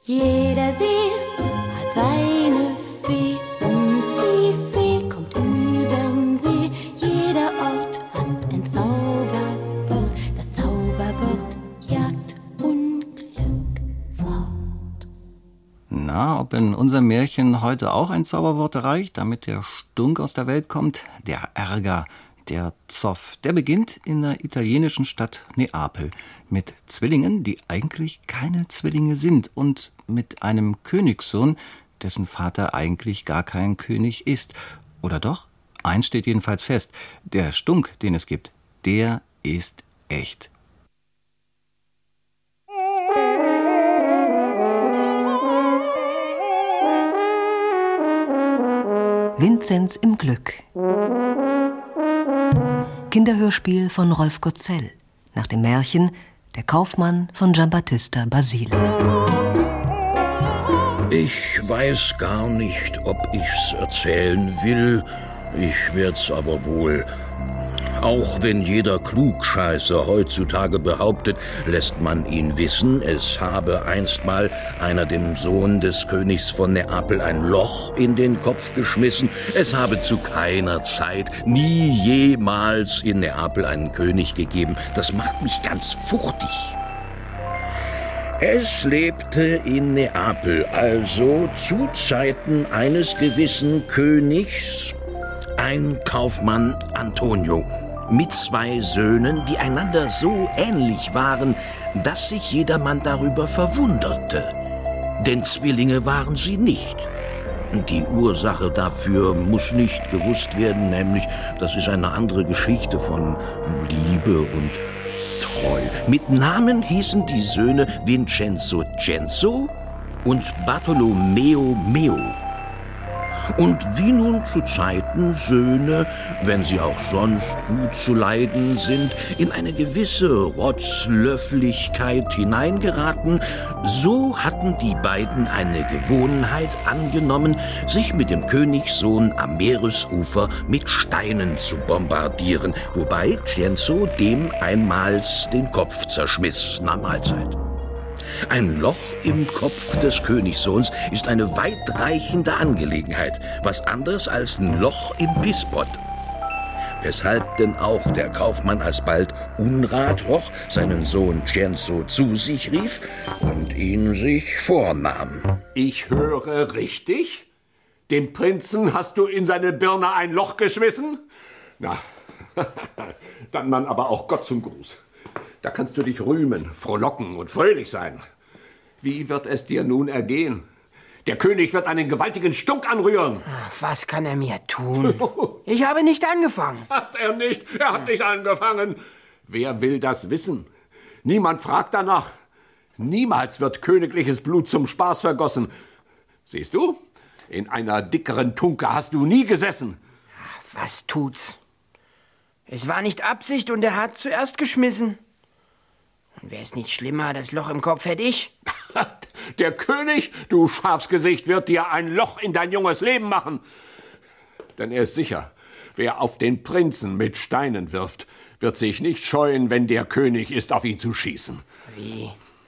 Jeder See hat seine Fee und die Fee kommt übern See. Jeder Ort hat ein Zauberwort, das Zauberwort jagt Unglück fort. Na, ob in unserem Märchen heute auch ein Zauberwort reicht, damit der Stunk aus der Welt kommt? Der Ärger, der Zoff, der beginnt in der italienischen Stadt Neapel mit Zwillingen, die eigentlich keine Zwillinge sind, und mit einem Königssohn, dessen Vater eigentlich gar kein König ist. Oder doch? Eins steht jedenfalls fest: der Stunk, den es gibt, der ist echt. Vinzenz im Glück. Kinderhörspiel von Rolf Gozell nach dem Märchen Der Kaufmann von Giambattista Basile. Ich weiß gar nicht, ob ich's erzählen will. Ich werd's aber wohl. Auch wenn jeder Klugscheißer heutzutage behauptet, lässt man ihn wissen, es habe einstmal einer dem Sohn des Königs von Neapel ein Loch in den Kopf geschmissen. Es habe zu keiner Zeit, nie jemals in Neapel einen König gegeben. Das macht mich ganz fuchtig. Es lebte in Neapel also zu Zeiten eines gewissen Königs ein Kaufmann Antonio mit 2 Söhnen, die einander so ähnlich waren, dass sich jedermann darüber verwunderte. Denn Zwillinge waren sie nicht. Die Ursache dafür muss nicht gewusst werden, nämlich, das ist eine andere Geschichte von Liebe und Treu. Mit Namen hießen die Söhne Vincenzo Cenzo und Bartolomeo Meo. Und wie nun zu Zeiten Söhne, wenn sie auch sonst gut zu leiden sind, in eine gewisse Rotzlöfflichkeit hineingeraten, so hatten die beiden eine Gewohnheit angenommen, sich mit dem Königssohn am Meeresufer mit Steinen zu bombardieren, wobei Cenzo dem einmals den Kopf zerschmiss nach Mahlzeit. Ein Loch im Kopf des Königssohns ist eine weitreichende Angelegenheit, was anderes als ein Loch im Bisspott. Weshalb denn auch der Kaufmann alsbald Unrat roch, seinen Sohn Cenzo zu sich rief und ihn sich vornahm. Ich höre richtig? Dem Prinzen hast du in seine Birne ein Loch geschmissen? Na, dann man aber auch Gott zum Gruß. Da kannst du dich rühmen, frohlocken und fröhlich sein. Wie wird es dir nun ergehen? Der König wird einen gewaltigen Stunk anrühren. Was kann er mir tun? Ich habe nicht angefangen. Hat er nicht? Er hat nicht angefangen. Wer will das wissen? Niemand fragt danach. Niemals wird königliches Blut zum Spaß vergossen. Siehst du? In einer dickeren Tunke hast du nie gesessen. Was tut's? Es war nicht Absicht und er hat zuerst geschmissen. Und wäre es nicht schlimmer, das Loch im Kopf hätte ich? Der König, du Schafsgesicht, wird dir ein Loch in dein junges Leben machen. Denn er ist sicher, wer auf den Prinzen mit Steinen wirft, wird sich nicht scheuen, wenn der König ist, auf ihn zu schießen. Wie?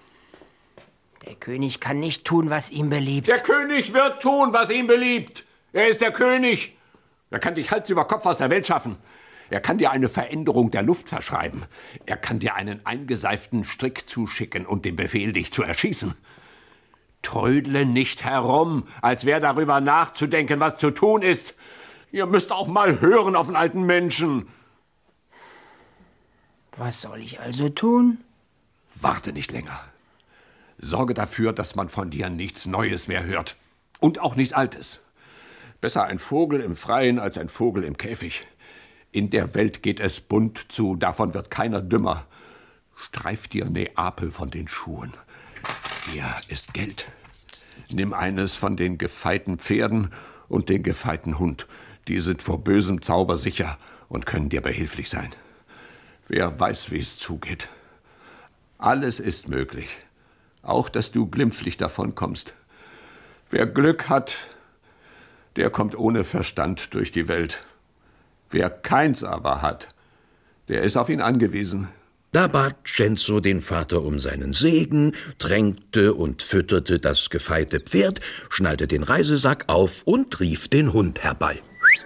Der König kann nicht tun, was ihm beliebt. Der König wird tun, was ihm beliebt. Er ist der König. Er kann dich Hals über Kopf aus der Welt schaffen. Er kann dir eine Veränderung der Luft verschreiben. Er kann dir einen eingeseiften Strick zuschicken und den Befehl, dich zu erschießen. Trödle nicht herum, als wäre darüber nachzudenken, was zu tun ist. Ihr müsst auch mal hören auf einen alten Menschen. Was soll ich also tun? Warte nicht länger. Sorge dafür, dass man von dir nichts Neues mehr hört. Und auch nichts Altes. Besser ein Vogel im Freien als ein Vogel im Käfig. In der Welt geht es bunt zu, davon wird keiner dümmer. Streif dir Neapel von den Schuhen. Hier ist Geld. Nimm eines von den gefeiten Pferden und den gefeiten Hund. Die sind vor bösem Zauber sicher und können dir behilflich sein. Wer weiß, wie es zugeht. Alles ist möglich. Auch, dass du glimpflich davonkommst. Wer Glück hat, der kommt ohne Verstand durch die Welt. Wer keins aber hat, der ist auf ihn angewiesen. Da bat Cenzo den Vater um seinen Segen, tränkte und fütterte das gefeite Pferd, schnallte den Reisesack auf und rief den Hund herbei.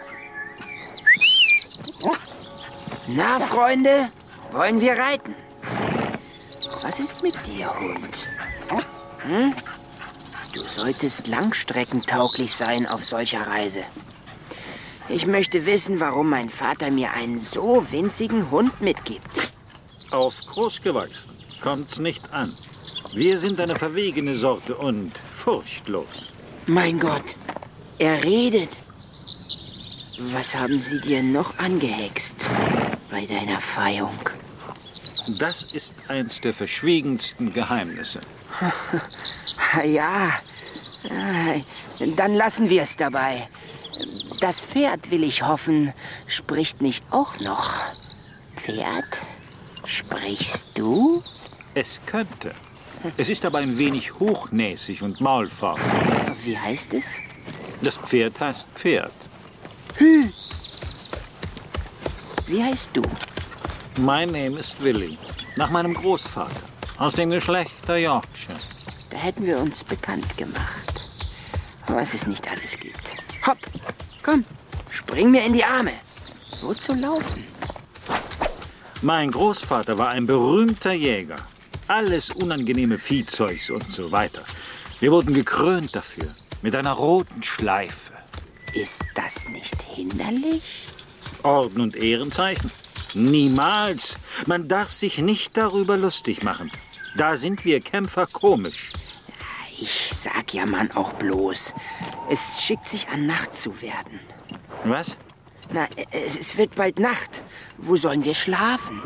Na, Freunde, wollen wir reiten? Was ist mit dir, Hund? Hm? Du solltest langstreckentauglich sein auf solcher Reise. Ich möchte wissen, warum mein Vater mir einen so winzigen Hund mitgibt. Auf groß gewachsen kommt's nicht an. Wir sind eine verwegene Sorte und furchtlos. Mein Gott, er redet. Was haben sie dir noch angehext bei deiner Feihung? Das ist eins der verschwiegensten Geheimnisse. Ja, dann lassen wir es dabei. Das Pferd, will ich hoffen, spricht nicht auch noch. Pferd, sprichst du? Es könnte. Es ist aber ein wenig hochnäsig und maulfaul. Wie heißt es? Das Pferd heißt Pferd. Wie heißt du? Mein Name ist Willi, nach meinem Großvater, aus dem Geschlecht der Yorkshire. Da hätten wir uns bekannt gemacht. Was es nicht alles gibt. Hopp, komm, spring mir in die Arme. Wozu laufen? Mein Großvater war ein berühmter Jäger. Alles unangenehme Viehzeugs und so weiter. Wir wurden gekrönt dafür, mit einer roten Schleife. Ist das nicht hinderlich? Orden und Ehrenzeichen? Niemals. Man darf sich nicht darüber lustig machen. Da sind wir Kämpfer komisch. Ich sag ja Mann auch bloß. Es schickt sich an, Nacht zu werden. Was? Na, es wird bald Nacht. Wo sollen wir schlafen?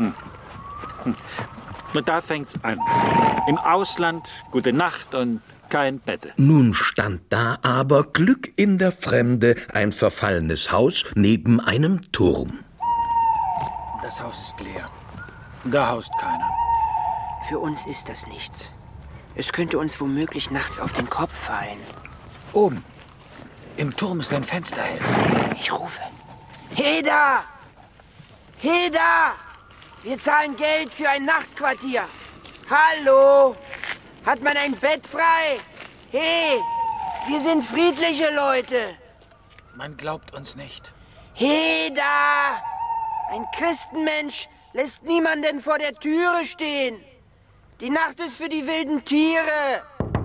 Und da fängt's an. Im Ausland, gute Nacht und kein Bette. Nun stand da aber Glück in der Fremde ein verfallenes Haus neben einem Turm. Das Haus ist leer. Da haust keiner. Für uns ist das nichts. Es könnte uns womöglich nachts auf den Kopf fallen. Oben. Im Turm ist ein Fenster hell. Ich rufe. Heda! Heda! Wir zahlen Geld für ein Nachtquartier. Hallo? Hat man ein Bett frei? Hey, wir sind friedliche Leute. Man glaubt uns nicht. Heda! Ein Christenmensch lässt niemanden vor der Türe stehen. Die Nacht ist für die wilden Tiere.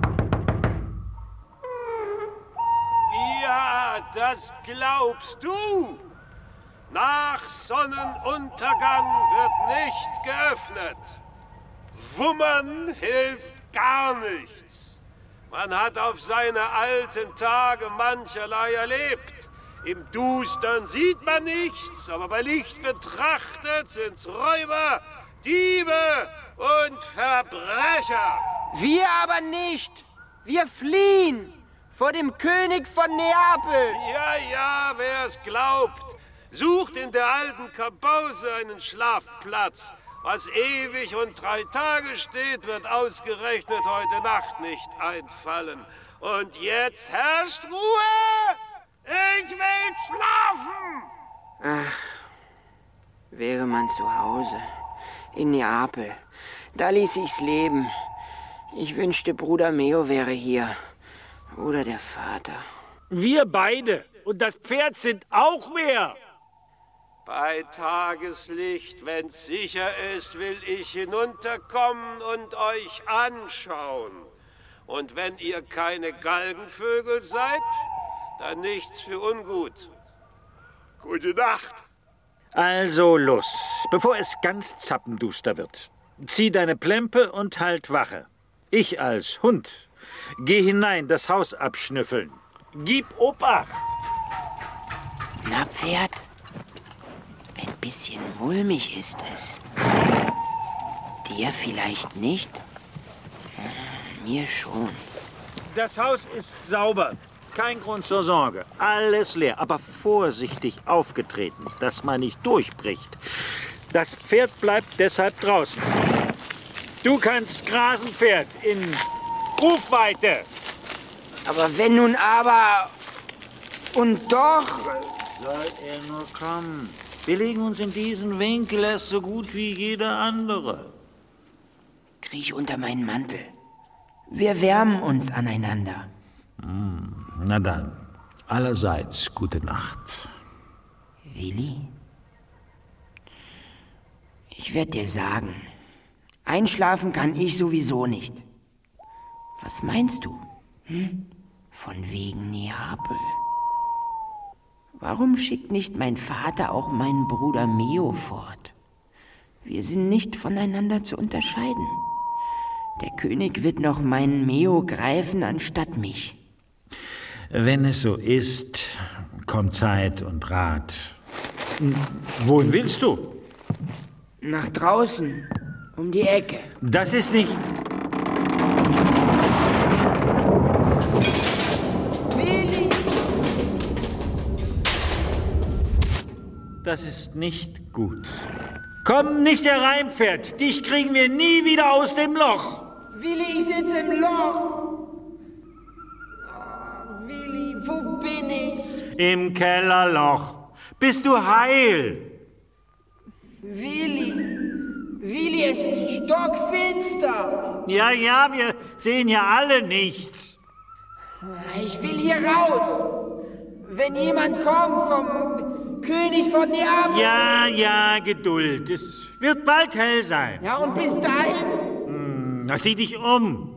Ja, das glaubst du. Nach Sonnenuntergang wird nicht geöffnet. Wummern hilft gar nichts. Man hat auf seine alten Tage mancherlei erlebt. Im Dustern sieht man nichts, aber bei Licht betrachtet sind's Räuber, Diebe und Verbrecher. Wir aber nicht. Wir fliehen vor dem König von Neapel. Ja, wer es glaubt, sucht in der alten Kabause einen Schlafplatz. Was ewig und 3 Tage steht, wird ausgerechnet heute Nacht nicht einfallen. Und jetzt herrscht Ruhe! Ich will schlafen! Ach, wäre man zu Hause, in Neapel, da ließ ich's leben. Ich wünschte, Bruder Meo wäre hier. Oder der Vater. Wir beide und das Pferd sind auch mehr. Bei Tageslicht, wenn's sicher ist, will ich hinunterkommen und euch anschauen. Und wenn ihr keine Galgenvögel seid, dann nichts für ungut. Gute Nacht. Also los, bevor es ganz zappenduster wird. Zieh deine Plempe und halt Wache. Ich als Hund geh hinein, das Haus abschnüffeln. Gib Obacht. Na, Pferd, ein bisschen mulmig ist es. Dir vielleicht nicht? Mir schon. Das Haus ist sauber. Kein Grund zur Sorge. Alles leer, aber vorsichtig aufgetreten, dass man nicht durchbricht. Das Pferd bleibt deshalb draußen. Du kannst grasen, Pferd, in Rufweite. Aber wenn nun aber... Und doch... Soll er nur kommen. Wir legen uns in diesen Winkel erst so gut wie jeder andere. Kriech unter meinen Mantel. Wir wärmen uns aneinander. Na dann, allerseits gute Nacht. Willi? Ich werd dir sagen, einschlafen kann ich sowieso nicht. Was meinst du? Von wegen Neapel. Warum schickt nicht mein Vater auch meinen Bruder Meo fort? Wir sind nicht voneinander zu unterscheiden. Der König wird noch meinen Meo greifen anstatt mich. Wenn es so ist, kommt Zeit und Rat. Wohin willst du? Nach draußen, um die Ecke. Das ist nicht... Willi! Das ist nicht gut. Komm nicht hereinpferd, dich kriegen wir nie wieder aus dem Loch. Willi, ich sitze im Loch. Oh, Willi, wo bin ich? Im Kellerloch. Bist du heil? Willi, es ist stockfinster. Ja, wir sehen ja alle nichts. Ich will hier raus. Wenn jemand kommt vom König von Neapel. Ja, Geduld. Es wird bald hell sein. Ja, und bis dahin? Sieh dich um.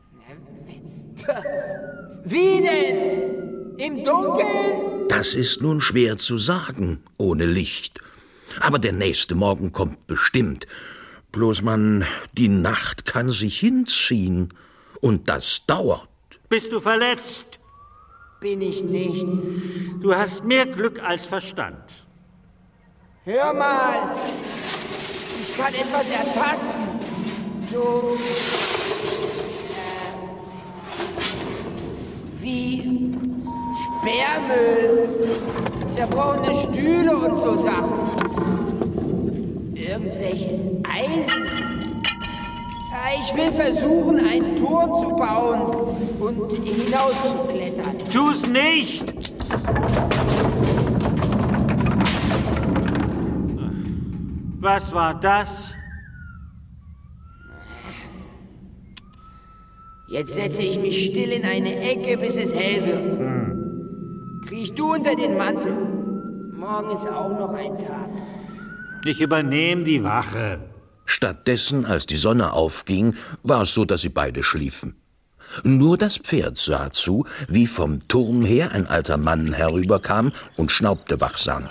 Wie denn? Im Dunkeln? Das ist nun schwer zu sagen, ohne Licht. Aber der nächste Morgen kommt bestimmt. Bloß die Nacht kann sich hinziehen. Und das dauert. Bist du verletzt? Bin ich nicht. Du hast mehr Glück als Verstand. Hör mal. Ich kann etwas ertasten. So. Wie Sperrmüll, zerbrochene Stühle und so Sachen. Irgendwelches Eisen. Ja, ich will versuchen, einen Turm zu bauen und hinauszuklettern. Tu's nicht! Was war das? Jetzt setze ich mich still in eine Ecke, bis es hell wird. Kriech du unter den Mantel. Morgen ist auch noch ein Tag. Ich übernehme die Wache. Stattdessen, als die Sonne aufging, war es so, dass sie beide schliefen. Nur das Pferd sah zu, wie vom Turm her ein alter Mann herüberkam und schnaubte wachsam.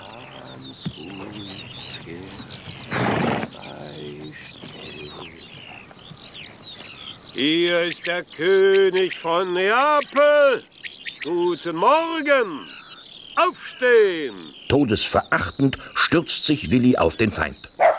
Hier ist der König von Neapel. Guten Morgen. Aufstehen. Todesverachtend stürzt sich Willi auf den Feind.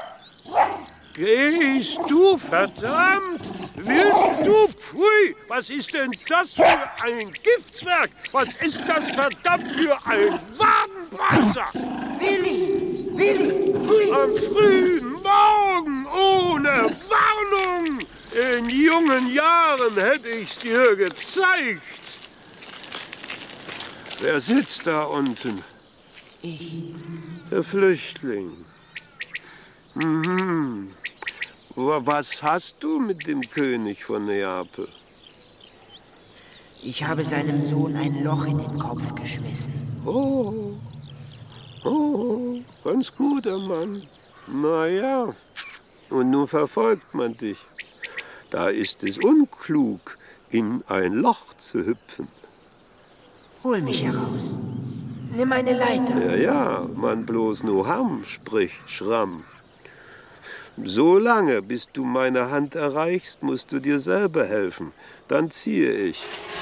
Gehst du, verdammt? Willst du? Pfui, was ist denn das für ein Giftswerk? Was ist das verdammt für ein Wadenbeißer? Willi, pfui. Am frühen Morgen, ohne Warnung. In jungen Jahren hätte ich's dir gezeigt. Wer sitzt da unten? Ich. Der Flüchtling. Was hast du mit dem König von Neapel? Ich habe seinem Sohn ein Loch in den Kopf geschmissen. Oh, ganz guter Mann. Na ja, und nun verfolgt man dich. Da ist es unklug, in ein Loch zu hüpfen. Hol mich heraus. Nimm eine Leiter. Ja, man bloß nur Hamm spricht Schramm. So lange, bis du meine Hand erreichst, musst du dir selber helfen. Dann ziehe ich.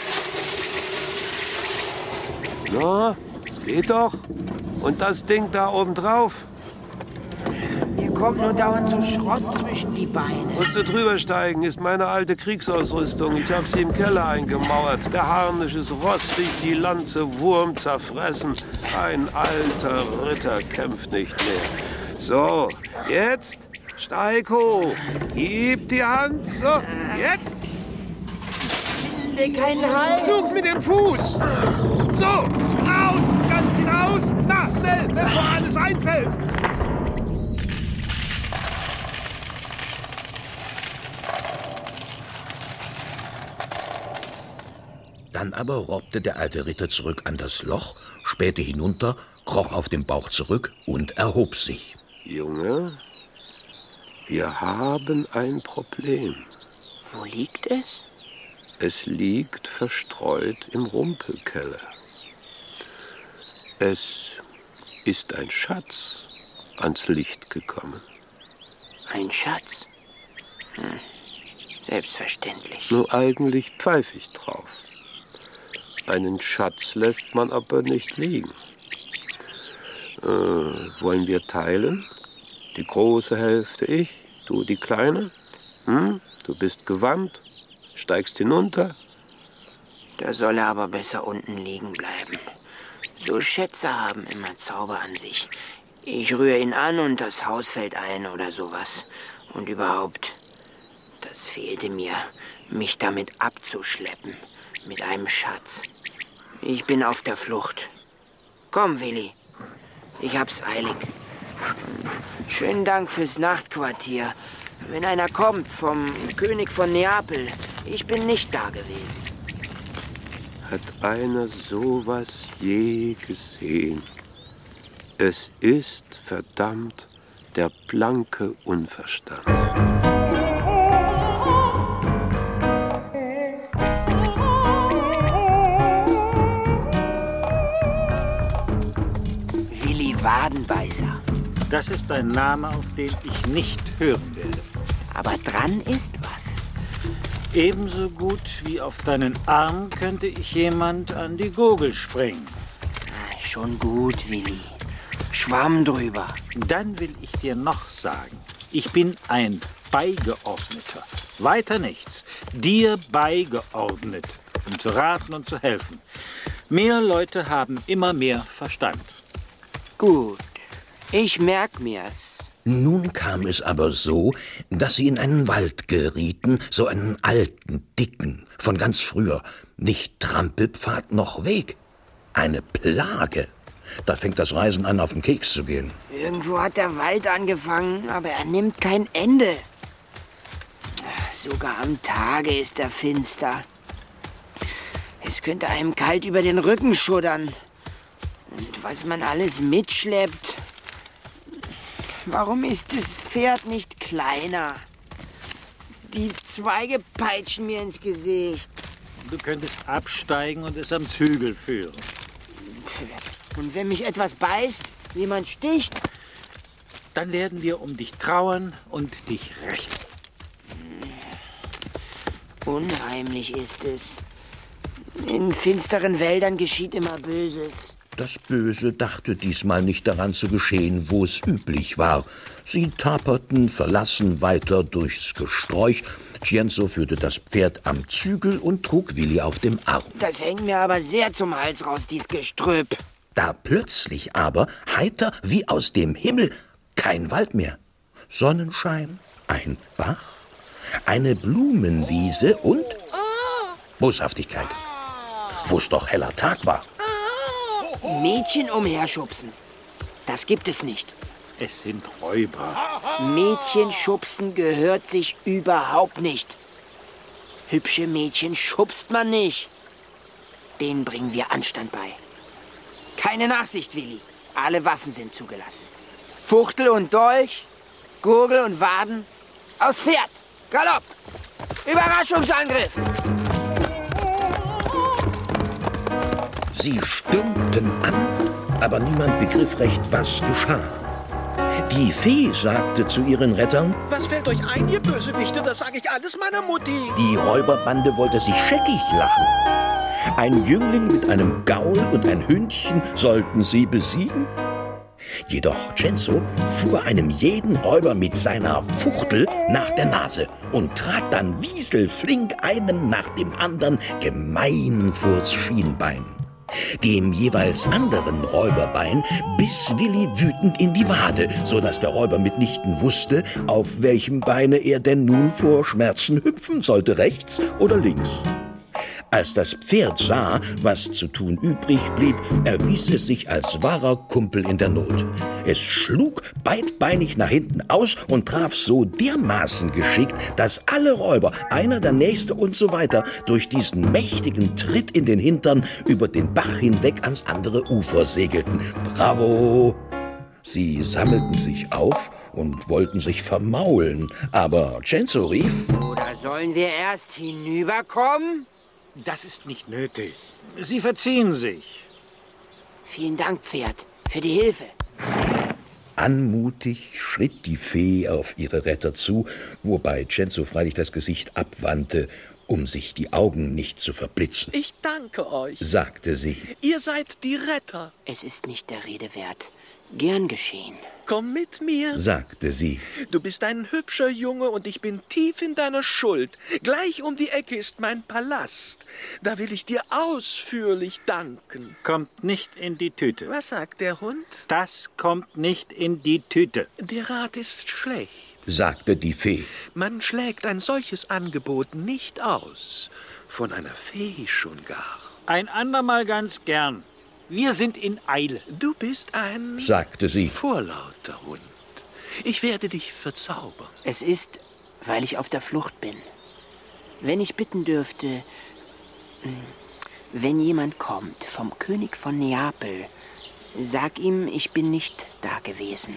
Na, es geht doch. Und das Ding da oben drauf? Mir kommt nur dauernd so Schrott zwischen die Beine. Musst du drüber steigen, ist meine alte Kriegsausrüstung. Ich hab sie im Keller eingemauert. Der Harnisch ist rostig, die Lanze wurmzerfressen. Ein alter Ritter kämpft nicht mehr. So, jetzt steig hoch. Gib die Hand. So, jetzt. Finde keinen Halt. Such mit dem Fuß. So, raus, ganz Lass ihn aus! Na, schnell, bevor alles einfällt! Dann aber robbte der alte Ritter zurück an das Loch, spähte hinunter, kroch auf dem Bauch zurück und erhob sich. Junge, wir haben ein Problem. Wo liegt es? Es liegt verstreut im Rumpelkeller. Es ist ein Schatz ans Licht gekommen. Ein Schatz? Selbstverständlich. Nur eigentlich pfeife ich drauf. Einen Schatz lässt man aber nicht liegen. Wollen wir teilen? Die große Hälfte ich, du die kleine? Du bist gewandt, steigst hinunter. Da soll er aber besser unten liegen bleiben. So Schätze haben immer Zauber an sich. Ich rühre ihn an und das Haus fällt ein oder sowas. Und überhaupt, das fehlte mir, mich damit abzuschleppen. Mit einem Schatz. Ich bin auf der Flucht. Komm, Willi. Ich hab's eilig. Schönen Dank fürs Nachtquartier. Wenn einer kommt vom König von Neapel, ich bin nicht da gewesen. Hat einer sowas je gesehen? Es ist verdammt der blanke Unverstand. Wadenbeißer. Das ist ein Name, auf den ich nicht hören werde. Aber dran ist was. Ebenso gut wie auf deinen Arm könnte ich jemand an die Gurgel springen. Schon gut, Willi. Schwamm drüber. Dann will ich dir noch sagen, ich bin ein Beigeordneter. Weiter nichts. Dir beigeordnet, um zu raten und zu helfen. Mehr Leute haben immer mehr Verstand. Gut, ich merk mir's. Nun kam es aber so, dass sie in einen Wald gerieten, so einen alten, dicken, von ganz früher, nicht Trampelpfad noch Weg. Eine Plage. Da fängt das Reisen an, auf den Keks zu gehen. Irgendwo hat der Wald angefangen, aber er nimmt kein Ende. Sogar am Tage ist er finster. Es könnte einem kalt über den Rücken schuddern. Und was man alles mitschleppt. Warum ist das Pferd nicht kleiner? Die Zweige peitschen mir ins Gesicht. Du könntest absteigen und es am Zügel führen. Und wenn mich etwas beißt, jemand sticht? Dann werden wir um dich trauern und dich rächen. Unheimlich ist es. In finsteren Wäldern geschieht immer Böses. Das Böse dachte diesmal nicht daran zu geschehen, wo es üblich war. Sie taperten verlassen weiter durchs Gesträuch. Cienzo führte das Pferd am Zügel und trug Willi auf dem Arm. Das hängt mir aber sehr zum Hals raus, dies Gestrüpp. Da plötzlich aber, heiter wie aus dem Himmel, kein Wald mehr. Sonnenschein, ein Bach, eine Blumenwiese und Boshaftigkeit, wo es doch heller Tag war. Mädchen umherschubsen. Das gibt es nicht. Es sind Räuber. Mädchen schubsen gehört sich überhaupt nicht. Hübsche Mädchen schubst man nicht. Denen bringen wir Anstand bei. Keine Nachsicht, Willi. Alle Waffen sind zugelassen. Fuchtel und Dolch, Gurgel und Waden. Aufs Pferd. Galopp. Überraschungsangriff. Sie stürmten an, aber niemand begriff recht, was geschah. Die Fee sagte zu ihren Rettern: Was fällt euch ein, ihr Bösewichte? Das sage ich alles meiner Mutti. Die Räuberbande wollte sich scheckig lachen. Ein Jüngling mit einem Gaul und ein Hündchen sollten sie besiegen. Jedoch Cienzo fuhr einem jeden Räuber mit seiner Fuchtel nach der Nase und trat dann wieselflink einem nach dem anderen gemein vors Schienbein. Dem jeweils anderen Räuberbein biss Willi wütend in die Wade, so dass der Räuber mitnichten wusste, auf welchem Beine er denn nun vor Schmerzen hüpfen sollte, rechts oder links. Als das Pferd sah, was zu tun übrig blieb, erwies es sich als wahrer Kumpel in der Not. Es schlug beidbeinig nach hinten aus und traf so dermaßen geschickt, dass alle Räuber, einer der Nächste und so weiter, durch diesen mächtigen Tritt in den Hintern über den Bach hinweg ans andere Ufer segelten. Bravo! Sie sammelten sich auf und wollten sich vermaulen, aber Cenzo rief: Oder sollen wir erst hinüberkommen? Das ist nicht nötig. Sie verziehen sich. Vielen Dank, Pferd, für die Hilfe. Anmutig schritt die Fee auf ihre Retter zu, wobei Cenzo freilich das Gesicht abwandte, um sich die Augen nicht zu verblitzen. Ich danke euch, sagte sie. Ihr seid die Retter. Es ist nicht der Rede wert. Gern geschehen. Komm mit mir, sagte sie. Du bist ein hübscher Junge und ich bin tief in deiner Schuld. Gleich um die Ecke ist mein Palast. Da will ich dir ausführlich danken. Kommt nicht in die Tüte. Was sagt der Hund? Das kommt nicht in die Tüte. Der Rat ist schlecht, sagte die Fee. Man schlägt ein solches Angebot nicht aus. Von einer Fee schon gar. Ein andermal ganz gern. Wir sind in Eile. Du bist ein, sagte sie, vorlauter Hund. Ich werde dich verzaubern. Es ist, weil ich auf der Flucht bin. Wenn ich bitten dürfte, wenn jemand kommt vom König von Neapel, sag ihm, ich bin nicht da gewesen.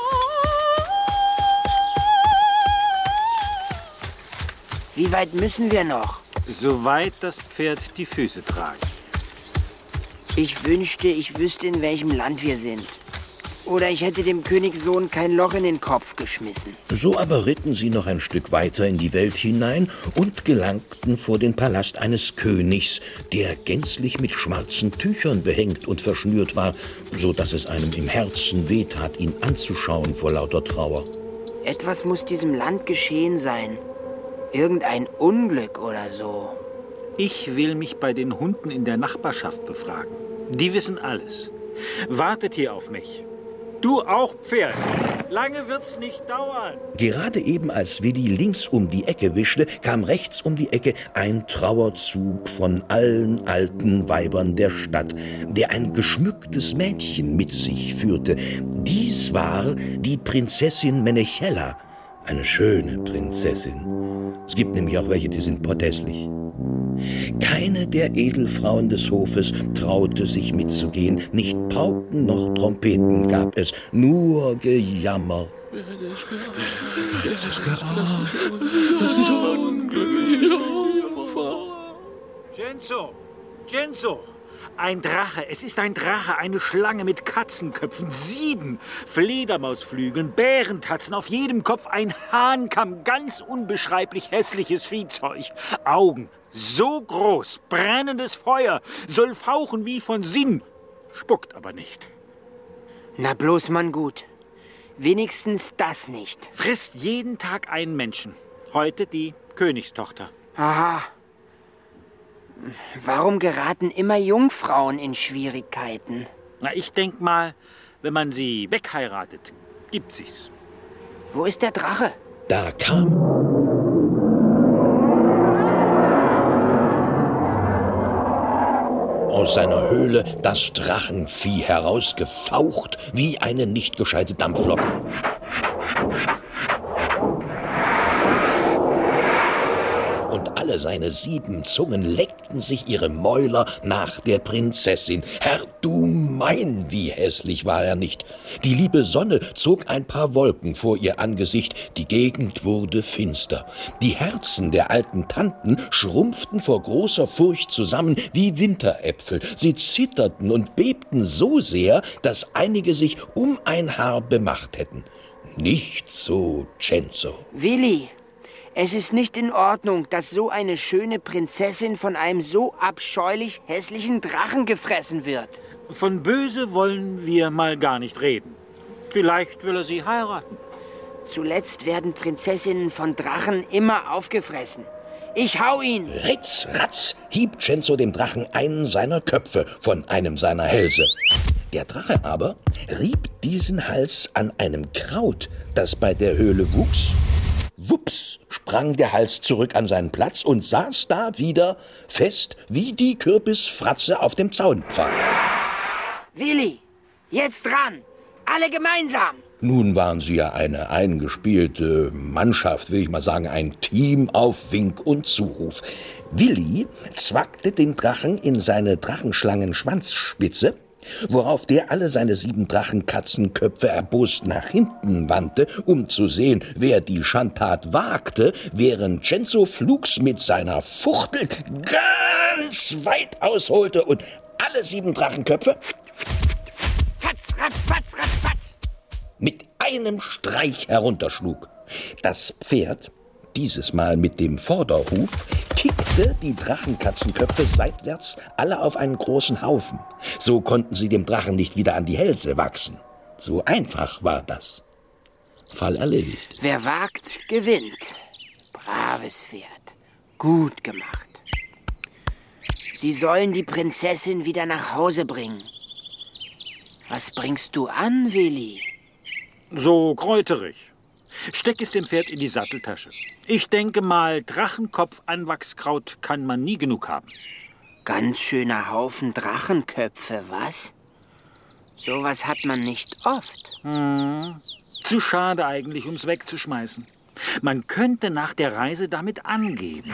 Wie weit müssen wir noch? Soweit das Pferd die Füße tragen. Ich wünschte, ich wüsste, in welchem Land wir sind. Oder ich hätte dem Königssohn kein Loch in den Kopf geschmissen. So aber ritten sie noch ein Stück weiter in die Welt hinein und gelangten vor den Palast eines Königs, der gänzlich mit schwarzen Tüchern behängt und verschnürt war, so dass es einem im Herzen wehtat, ihn anzuschauen vor lauter Trauer. Etwas muss diesem Land geschehen sein. Irgendein Unglück oder so. Ich will mich bei den Hunden in der Nachbarschaft befragen. Die wissen alles. Wartet hier auf mich. Du auch, Pferd. Lange wird's nicht dauern. Gerade eben, als Willi links um die Ecke wischte, kam rechts um die Ecke ein Trauerzug von allen alten Weibern der Stadt, der ein geschmücktes Mädchen mit sich führte. Dies war die Prinzessin Menechella, eine schöne Prinzessin. Es gibt nämlich auch welche, die sind potthässlich. Keine der Edelfrauen des Hofes traute sich mitzugehen. Nicht Pauken noch Trompeten gab es, nur Gejammer. Cenzo! Ein Drache, es ist ein Drache, eine Schlange mit Katzenköpfen, 7 Fledermausflügeln, Bärentatzen, auf jedem Kopf ein Hahnkamm, ganz unbeschreiblich hässliches Viehzeug. Augen, so groß, brennendes Feuer, soll fauchen wie von Sinn, spuckt aber nicht. Na bloß, Mann, gut. Wenigstens das nicht. Frisst jeden Tag einen Menschen. Heute die Königstochter. Aha. Warum geraten immer Jungfrauen in Schwierigkeiten? Na, ich denk mal, wenn man sie wegheiratet, gibt sich's. Wo ist der Drache? Da kam aus seiner Höhle das Drachenvieh herausgefaucht wie eine nicht gescheite Dampflok. Und alle seine 7 Zungen leckten sich ihre Mäuler nach der Prinzessin. Herr du mein, wie hässlich war er nicht. Die liebe Sonne zog ein paar Wolken vor ihr Angesicht, die Gegend wurde finster. Die Herzen der alten Tanten schrumpften vor großer Furcht zusammen wie Winteräpfel. Sie zitterten und bebten so sehr, dass einige sich um ein Haar bemacht hätten. Nicht so Cenzo. Willi, es ist nicht in Ordnung, dass so eine schöne Prinzessin von einem so abscheulich hässlichen Drachen gefressen wird. Von böse wollen wir mal gar nicht reden. Vielleicht will er sie heiraten. Zuletzt werden Prinzessinnen von Drachen immer aufgefressen. Ich hau ihn! Ritz, ratz, hieb Cenzo dem Drachen einen seiner Köpfe von einem seiner Hälse. Der Drache aber rieb diesen Hals an einem Kraut, das bei der Höhle wuchs, Wups, sprang der Hals zurück an seinen Platz und saß da wieder fest wie die Kürbisfratze auf dem Zaunpfahl. Willi, jetzt dran! Alle gemeinsam! Nun waren sie ja eine eingespielte Mannschaft, will ich mal sagen, ein Team auf Wink und Zuruf. Willi zwackte den Drachen in seine Drachenschlangen-Schwanzspitze, worauf der alle seine 7 Drachenkatzenköpfe erbost nach hinten wandte, um zu sehen, wer die Schandtat wagte, während Cenzo flugs mit seiner Fuchtel ganz weit ausholte und alle 7 Drachenköpfe Fatz, ratz, fatz, ratz, fatz! mit einem Streich herunterschlug. Das Pferd, dieses Mal mit dem Vorderhuf, kickte die Drachenkatzenköpfe seitwärts alle auf einen großen Haufen. So konnten sie dem Drachen nicht wieder an die Hälse wachsen. So einfach war das. Fall erledigt. Wer wagt, gewinnt. Braves Pferd. Gut gemacht. Sie sollen die Prinzessin wieder nach Hause bringen. Was bringst du an, Willi? So kräuterig. Steck es dem Pferd in die Satteltasche. Ich denke mal, Drachenkopf-Anwachskraut kann man nie genug haben. Ganz schöner Haufen Drachenköpfe, was? Sowas hat man nicht oft. Zu schade eigentlich, um's wegzuschmeißen. Man könnte nach der Reise damit angeben.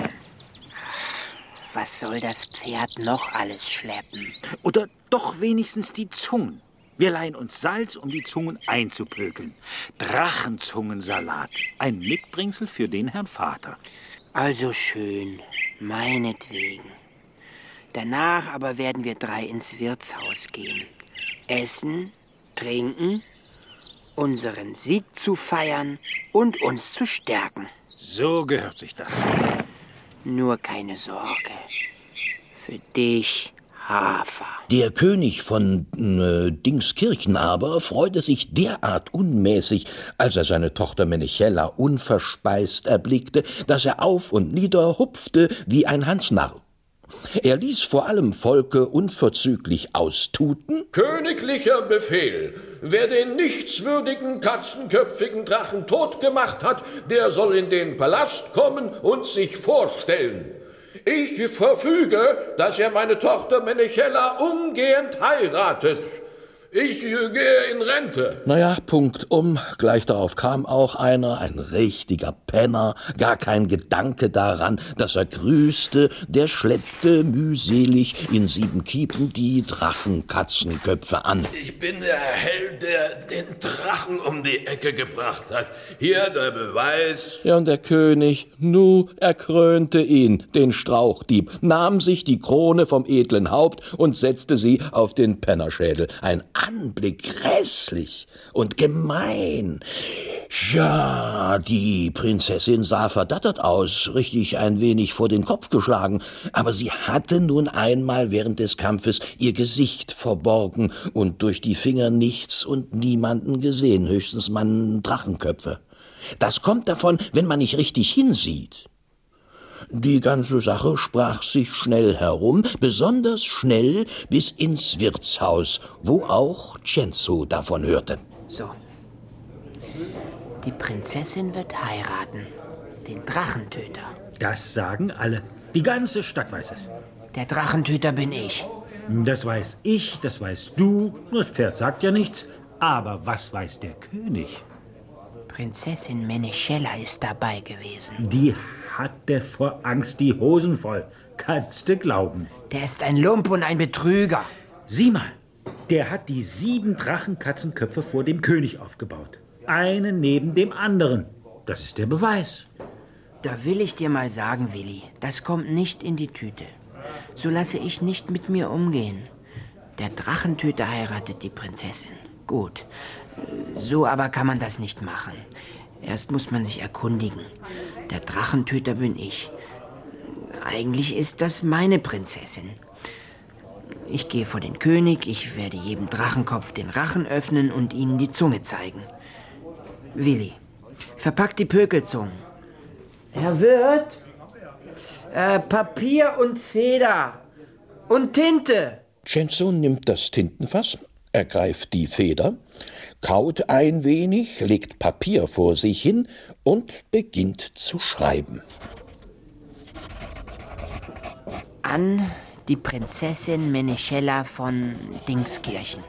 Was soll das Pferd noch alles schleppen? Oder doch wenigstens die Zungen. Wir leihen uns Salz, um die Zungen einzupökeln. Drachenzungensalat. Ein Mitbringsel für den Herrn Vater. Also schön, meinetwegen. Danach aber werden wir 3 ins Wirtshaus gehen. Essen, trinken, unseren Sieg zu feiern und uns zu stärken. So gehört sich das. Nur keine Sorge. Für dich, Hafer. Der König von Dingskirchen aber freute sich derart unmäßig, als er seine Tochter Menechella unverspeist erblickte, dass er auf und nieder hupfte wie ein Hansnarr. Er ließ vor allem Volke unverzüglich austuten: Königlicher Befehl. Wer den nichtswürdigen, katzenköpfigen Drachen totgemacht hat, der soll in den Palast kommen und sich vorstellen. Ich verfüge, dass er meine Tochter Menechella umgehend heiratet. Ich gehe in Rente. Naja, punktum. Gleich darauf kam auch einer, ein richtiger Penner, gar kein Gedanke daran, dass er grüßte, der schleppte mühselig in 7 Kiepen die Drachenkatzenköpfe an. Ich bin der Held, der den Drachen um die Ecke gebracht hat. Hier der Beweis. Ja, und der König, er krönte ihn, den Strauchdieb, nahm sich die Krone vom edlen Haupt und setzte sie auf den Pennerschädel. Ein Anblick grässlich und gemein. Ja, die Prinzessin sah verdattert aus, richtig ein wenig vor den Kopf geschlagen, aber sie hatte nun einmal während des Kampfes ihr Gesicht verborgen und durch die Finger nichts und niemanden gesehen, höchstens man Drachenköpfe. Das kommt davon, wenn man nicht richtig hinsieht. Die ganze Sache sprach sich schnell herum, besonders schnell bis ins Wirtshaus, wo auch Cenzo davon hörte. So. Die Prinzessin wird heiraten. Den Drachentöter. Das sagen alle. Die ganze Stadt weiß es. Der Drachentöter bin ich. Das weiß ich, das weißt du. Das Pferd sagt ja nichts. Aber was weiß der König? Prinzessin Menechella ist dabei gewesen. Die hatte vor Angst die Hosen voll. Kannst du glauben. Der ist ein Lump und ein Betrüger. Sieh mal, der hat die 7 Drachenkatzenköpfe vor dem König aufgebaut. Einen neben dem anderen. Das ist der Beweis. Da will ich dir mal sagen, Willi, das kommt nicht in die Tüte. So lasse ich nicht mit mir umgehen. Der Drachentöter heiratet die Prinzessin. Gut, so aber kann man das nicht machen. Erst muss man sich erkundigen. Der Drachentöter bin ich. Eigentlich ist das meine Prinzessin. Ich gehe vor den König, ich werde jedem Drachenkopf den Rachen öffnen und ihnen die Zunge zeigen. Willi, verpack die Pökelzungen. Herr Wirt, Papier und Feder und Tinte. Cenzo nimmt das Tintenfass, Er greift die Feder, kaut ein wenig, legt Papier vor sich hin und beginnt zu schreiben. An die Prinzessin Menechella von Dingskirchen.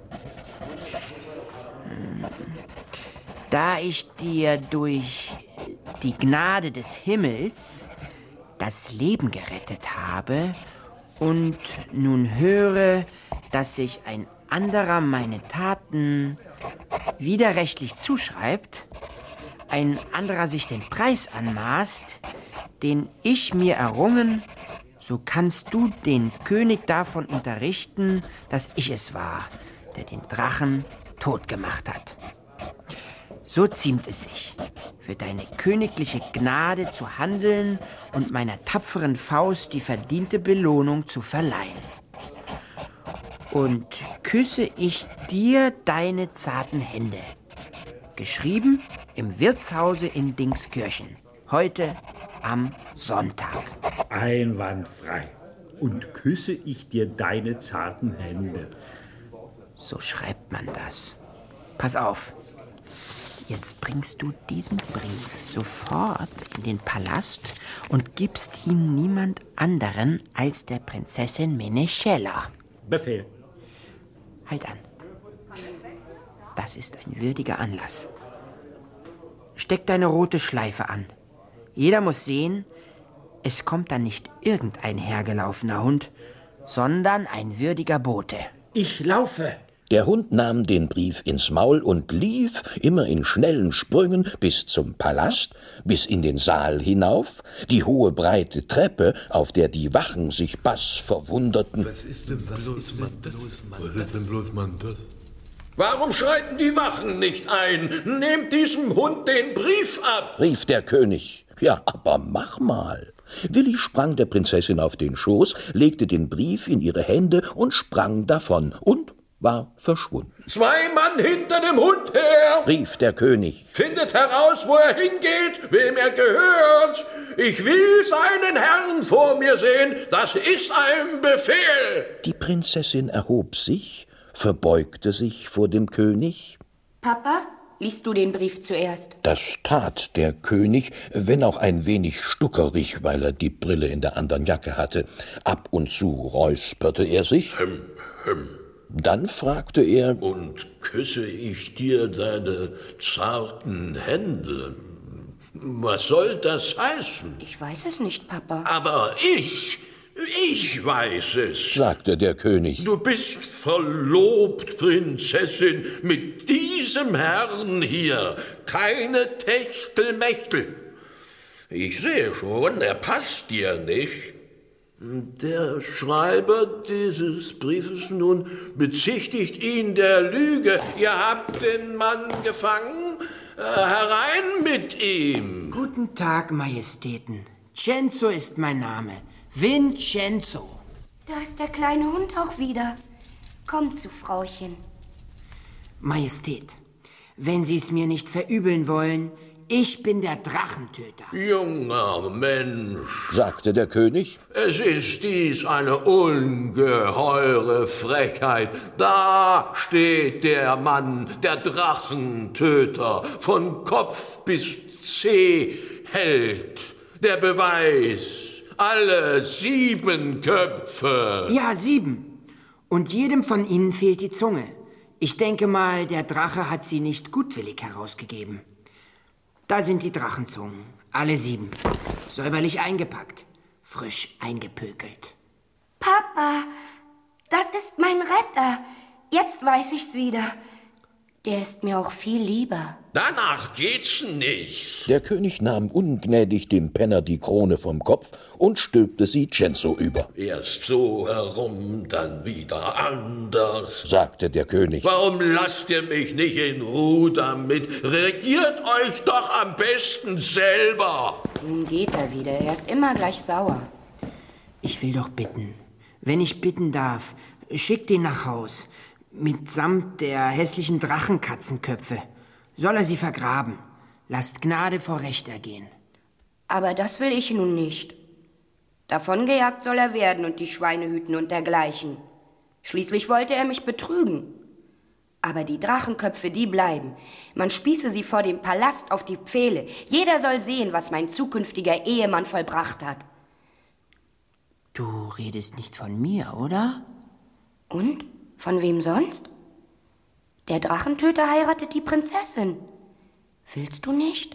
Da ich dir durch die Gnade des Himmels das Leben gerettet habe und nun höre, dass sich ein anderer meine Taten widerrechtlich zuschreibt, ein anderer sich den Preis anmaßt, den ich mir errungen, so kannst du den König davon unterrichten, dass ich es war, der den Drachen tot gemacht hat. So ziemt es sich, für deine königliche Gnade zu handeln und meiner tapferen Faust die verdiente Belohnung zu verleihen. Und küsse ich dir deine zarten Hände. Geschrieben im Wirtshause in Dingskirchen, heute am Sonntag. Einwandfrei. Und küsse ich dir deine zarten Hände. So schreibt man das. Pass auf. Jetzt bringst du diesen Brief sofort in den Palast und gibst ihn niemand anderen als der Prinzessin Menechella. Befehl. Halt an. Das ist ein würdiger Anlass. Steck deine rote Schleife an. Jeder muss sehen, es kommt dann nicht irgendein hergelaufener Hund, sondern ein würdiger Bote. Ich laufe. Der Hund nahm den Brief ins Maul und lief, immer in schnellen Sprüngen, bis zum Palast, bis in den Saal hinauf, die hohe, breite Treppe, auf der die Wachen sich bass verwunderten. Was ist denn bloß, Mann, das? »Warum schreiten die Wachen nicht ein? Nehmt diesem Hund den Brief ab«, rief der König. »Ja, aber mach mal.« Willi sprang der Prinzessin auf den Schoß, legte den Brief in ihre Hände und sprang davon und war verschwunden. »2 Mann hinter dem Hund her«, rief der König. »Findet heraus, wo er hingeht, wem er gehört. Ich will seinen Herrn vor mir sehen, das ist ein Befehl.« Die Prinzessin erhob sich, verbeugte sich vor dem König. »Papa, liest du den Brief zuerst?« Das tat der König, wenn auch ein wenig stuckerig, weil er die Brille in der anderen Jacke hatte. Ab und zu räusperte er sich. Dann fragte er: »Und küsse ich dir deine zarten Hände? Was soll das heißen?« »Ich weiß es nicht, Papa.« »Aber ich weiß es«, sagte der König. »Du bist verlobt, Prinzessin, mit diesem Herrn hier. Keine Techtelmechtel. Ich sehe schon, er passt dir nicht. Der Schreiber dieses Briefes nun bezichtigt ihn der Lüge. Ihr habt den Mann gefangen? Herein mit ihm!« Guten Tag, Majestäten. Cenzo ist mein Name. Vincenzo. Da ist der kleine Hund auch wieder. Kommt zu Frauchen. Majestät, wenn Sie es mir nicht verübeln wollen, ich bin der Drachentöter. »Junger Mensch«, sagte der König, »es ist dies eine ungeheure Frechheit. Da steht der Mann, der Drachentöter, von Kopf bis Zeh hält. Der Beweis, alle 7 Köpfe.« Ja, 7. Und jedem von ihnen fehlt die Zunge. Ich denke mal, der Drache hat sie nicht gutwillig herausgegeben. Da sind die Drachenzungen, alle 7. Säuberlich eingepackt, frisch eingepökelt. Papa, das ist mein Retter. Jetzt weiß ich's wieder. Der ist mir auch viel lieber. »Danach geht's nicht.« Der König nahm ungnädig dem Penner die Krone vom Kopf und stülpte sie Cenzo über. »Erst so herum, dann wieder anders«, sagte der König. »Warum lasst ihr mich nicht in Ruhe damit? Regiert euch doch am besten selber.« Nun geht er wieder. Er ist immer gleich sauer. Ich will doch bitten. Wenn ich bitten darf, schickt ihn nach Haus. Mitsamt der hässlichen Drachenkatzenköpfe. Soll er sie vergraben. Lasst Gnade vor Recht ergehen. Aber das will ich nun nicht. Davongejagt soll er werden und die Schweine hüten und dergleichen. Schließlich wollte er mich betrügen. Aber die Drachenköpfe, die bleiben. Man spieße sie vor dem Palast auf die Pfähle. Jeder soll sehen, was mein zukünftiger Ehemann vollbracht hat. Du redest nicht von mir, oder? Und? Von wem sonst? Der Drachentöter heiratet die Prinzessin. Willst du nicht?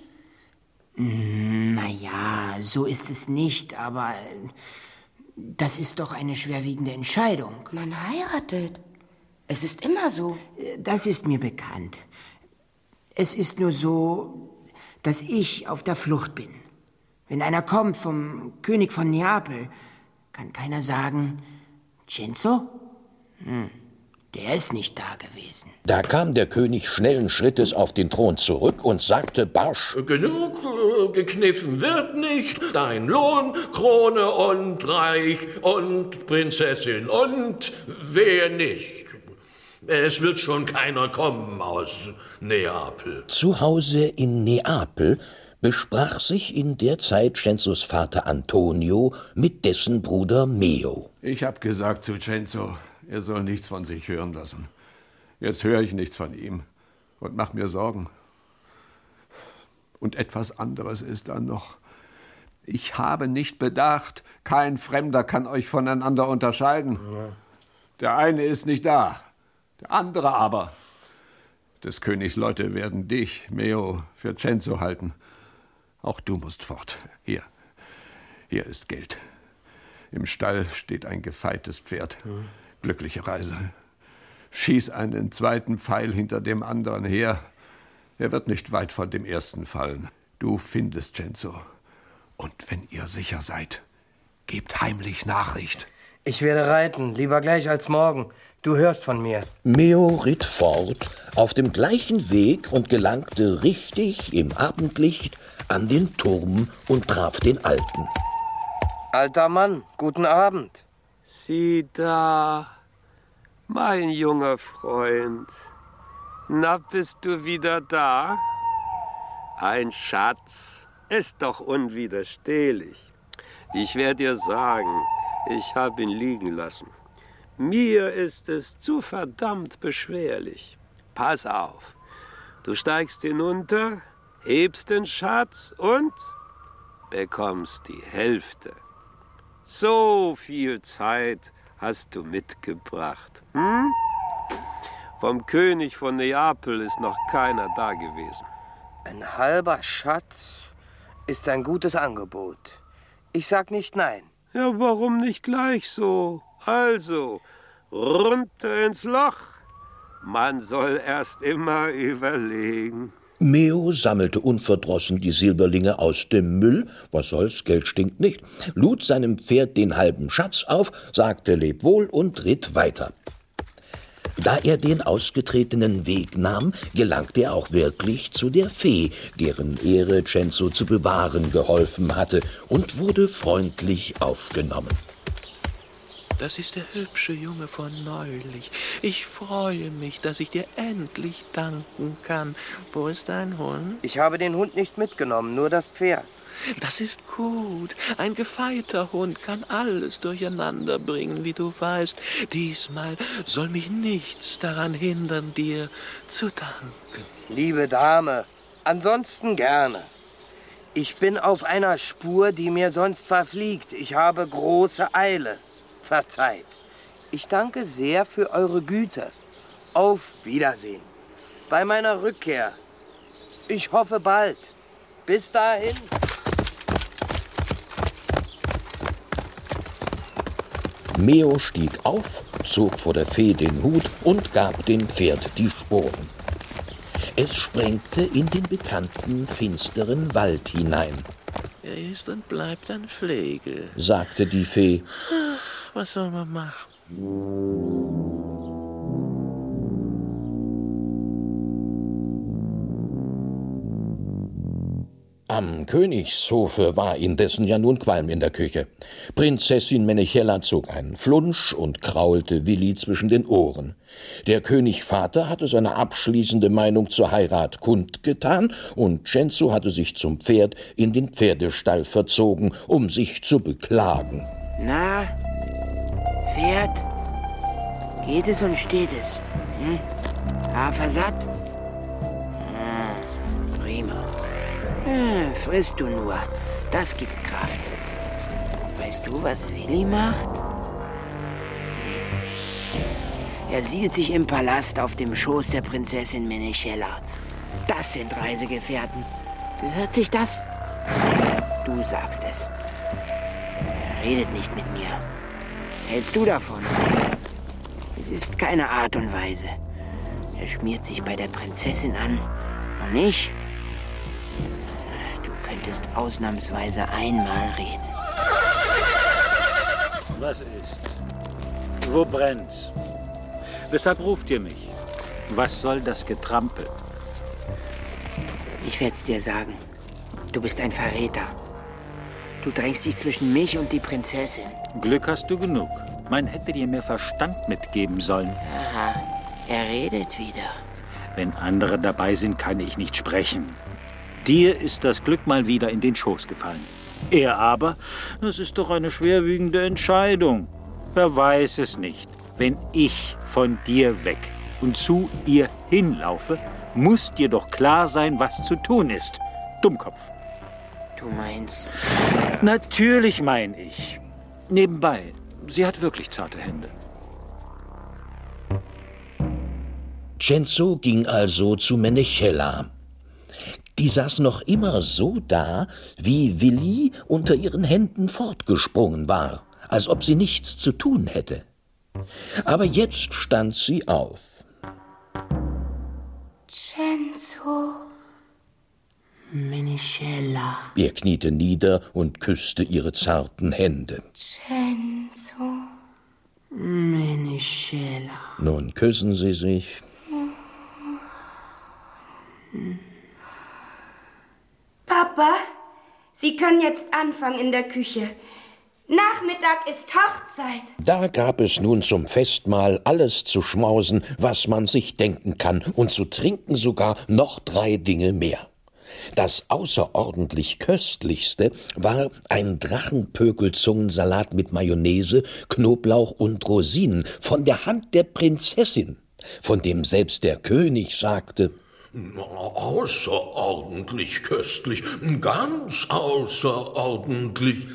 Naja, so ist es nicht, aber das ist doch eine schwerwiegende Entscheidung. Man heiratet. Es ist immer so. Das ist mir bekannt. Es ist nur so, dass ich auf der Flucht bin. Wenn einer kommt vom König von Neapel, kann keiner sagen, Cenzo? Der ist nicht da gewesen. Da kam der König schnellen Schrittes auf den Thron zurück und sagte barsch: Genug gekniffen wird nicht. Dein Lohn, Krone und Reich und Prinzessin und wer nicht. Es wird schon keiner kommen aus Neapel. Zu Hause in Neapel besprach sich in der Zeit Cenzos Vater Antonio mit dessen Bruder Meo. Ich hab gesagt zu Cenzo, er soll nichts von sich hören lassen. Jetzt höre ich nichts von ihm und mach mir Sorgen. Und etwas anderes ist dann noch. Ich habe nicht bedacht, kein Fremder kann euch voneinander unterscheiden. Der eine ist nicht da, der andere aber. Des Königs Leute werden dich, Meo, für Cenzo halten. Auch du musst fort. Hier ist Geld. Im Stall steht ein gefeiltes Pferd. Glückliche Reise. Schieß einen zweiten Pfeil hinter dem anderen her. Er wird nicht weit von dem ersten fallen. Du findest Cenzo. Und wenn ihr sicher seid, gebt heimlich Nachricht. Ich werde reiten, lieber gleich als morgen. Du hörst von mir. Meo ritt fort auf dem gleichen Weg und gelangte richtig im Abendlicht an den Turm und traf den Alten. Alter Mann, guten Abend. Sieh da, mein junger Freund. Na, bist du wieder da? Ein Schatz ist doch unwiderstehlich. Ich werde dir sagen, ich habe ihn liegen lassen. Mir ist es zu verdammt beschwerlich. Pass auf, du steigst hinunter, hebst den Schatz und bekommst die Hälfte. So viel Zeit hast du mitgebracht. Vom König von Neapel ist noch keiner da gewesen. Ein halber Schatz ist ein gutes Angebot. Ich sag nicht nein. Ja, warum nicht gleich so? Also, runter ins Loch. Man soll erst immer überlegen. Meo sammelte unverdrossen die Silberlinge aus dem Müll, was soll's, Geld stinkt nicht, lud seinem Pferd den halben Schatz auf, sagte Lebwohl und ritt weiter. Da er den ausgetretenen Weg nahm, gelangte er auch wirklich zu der Fee, deren Ehre Cenzo zu bewahren geholfen hatte, und wurde freundlich aufgenommen. Das ist der hübsche Junge von neulich. Ich freue mich, dass ich dir endlich danken kann. Wo ist dein Hund? Ich habe den Hund nicht mitgenommen, nur das Pferd. Das ist gut. Ein gefeiter Hund kann alles durcheinander bringen, wie du weißt. Diesmal soll mich nichts daran hindern, dir zu danken. Liebe Dame, ansonsten gerne. Ich bin auf einer Spur, die mir sonst verfliegt. Ich habe große Eile. Verzeiht. Ich danke sehr für eure Güte. Auf Wiedersehen. Bei meiner Rückkehr. Ich hoffe bald. Bis dahin. Meo stieg auf, zog vor der Fee den Hut und gab dem Pferd die Sporen. Es sprengte in den bekannten finsteren Wald hinein. Er ist und bleibt ein Flegel, sagte die Fee. Was soll man machen? Am Königshofe war indessen ja nun Qualm in der Küche. Prinzessin Menechella zog einen Flunsch und kraulte Willi zwischen den Ohren. Der Königvater hatte seine abschließende Meinung zur Heirat kundgetan und Cenzo hatte sich zum Pferd in den Pferdestall verzogen, um sich zu beklagen. Na, Pferd, geht es und steht es? Hafersatt? Prima. Frisst du nur. Das gibt Kraft. Weißt du, was Willi macht? Er sieht sich im Palast auf dem Schoß der Prinzessin Menechella. Das sind Reisegefährten. Gehört sich das? Du sagst es. Er redet nicht mit mir. Was hältst du davon? Es ist keine Art und Weise. Er schmiert sich bei der Prinzessin an. Und ich? Du könntest ausnahmsweise einmal reden. Was ist? Wo brennt's? Weshalb ruft ihr mich? Was soll das Getrampel? Ich werd's dir sagen. Du bist ein Verräter. Du drängst dich zwischen mich und die Prinzessin. Glück hast du genug. Man hätte dir mehr Verstand mitgeben sollen. Aha, er redet wieder. Wenn andere dabei sind, kann ich nicht sprechen. Dir ist das Glück mal wieder in den Schoß gefallen. Er aber, das ist doch eine schwerwiegende Entscheidung. Wer weiß es nicht. Wenn ich von dir weg und zu ihr hinlaufe, muss dir doch klar sein, was zu tun ist. Dummkopf. Du meinst? Natürlich mein ich. Nebenbei, sie hat wirklich zarte Hände. Cenzo ging also zu Menechella. Die saß noch immer so da, wie Willi unter ihren Händen fortgesprungen war, als ob sie nichts zu tun hätte. Aber jetzt stand sie auf. Cenzo. Menechella. Er kniete nieder und küsste ihre zarten Hände. Cenzo. Menechella. Nun küssen sie sich. Papa, Sie können jetzt anfangen in der Küche. Nachmittag ist Hochzeit. Da gab es nun zum Festmahl alles zu schmausen, was man sich denken kann, und zu trinken sogar noch 3 Dinge mehr. Das außerordentlich Köstlichste war ein Drachenpökelzungensalat mit Mayonnaise, Knoblauch und Rosinen von der Hand der Prinzessin, von dem selbst der König sagte: Außerordentlich köstlich, ganz außerordentlich.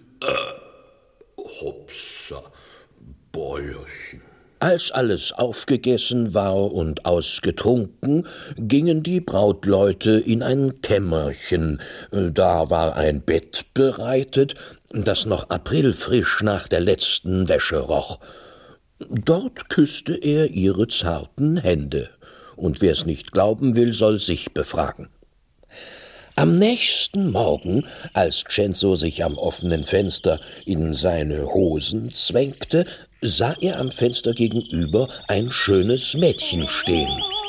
Hupsa, Bäuerchen. Als alles aufgegessen war und ausgetrunken, gingen die Brautleute in ein Kämmerchen. Da war ein Bett bereitet, das noch aprilfrisch nach der letzten Wäsche roch. Dort küsste er ihre zarten Hände. Und wer es nicht glauben will, soll sich befragen. Am nächsten Morgen, als Cenzo sich am offenen Fenster in seine Hosen zwängte, sah er am Fenster gegenüber ein schönes Mädchen stehen.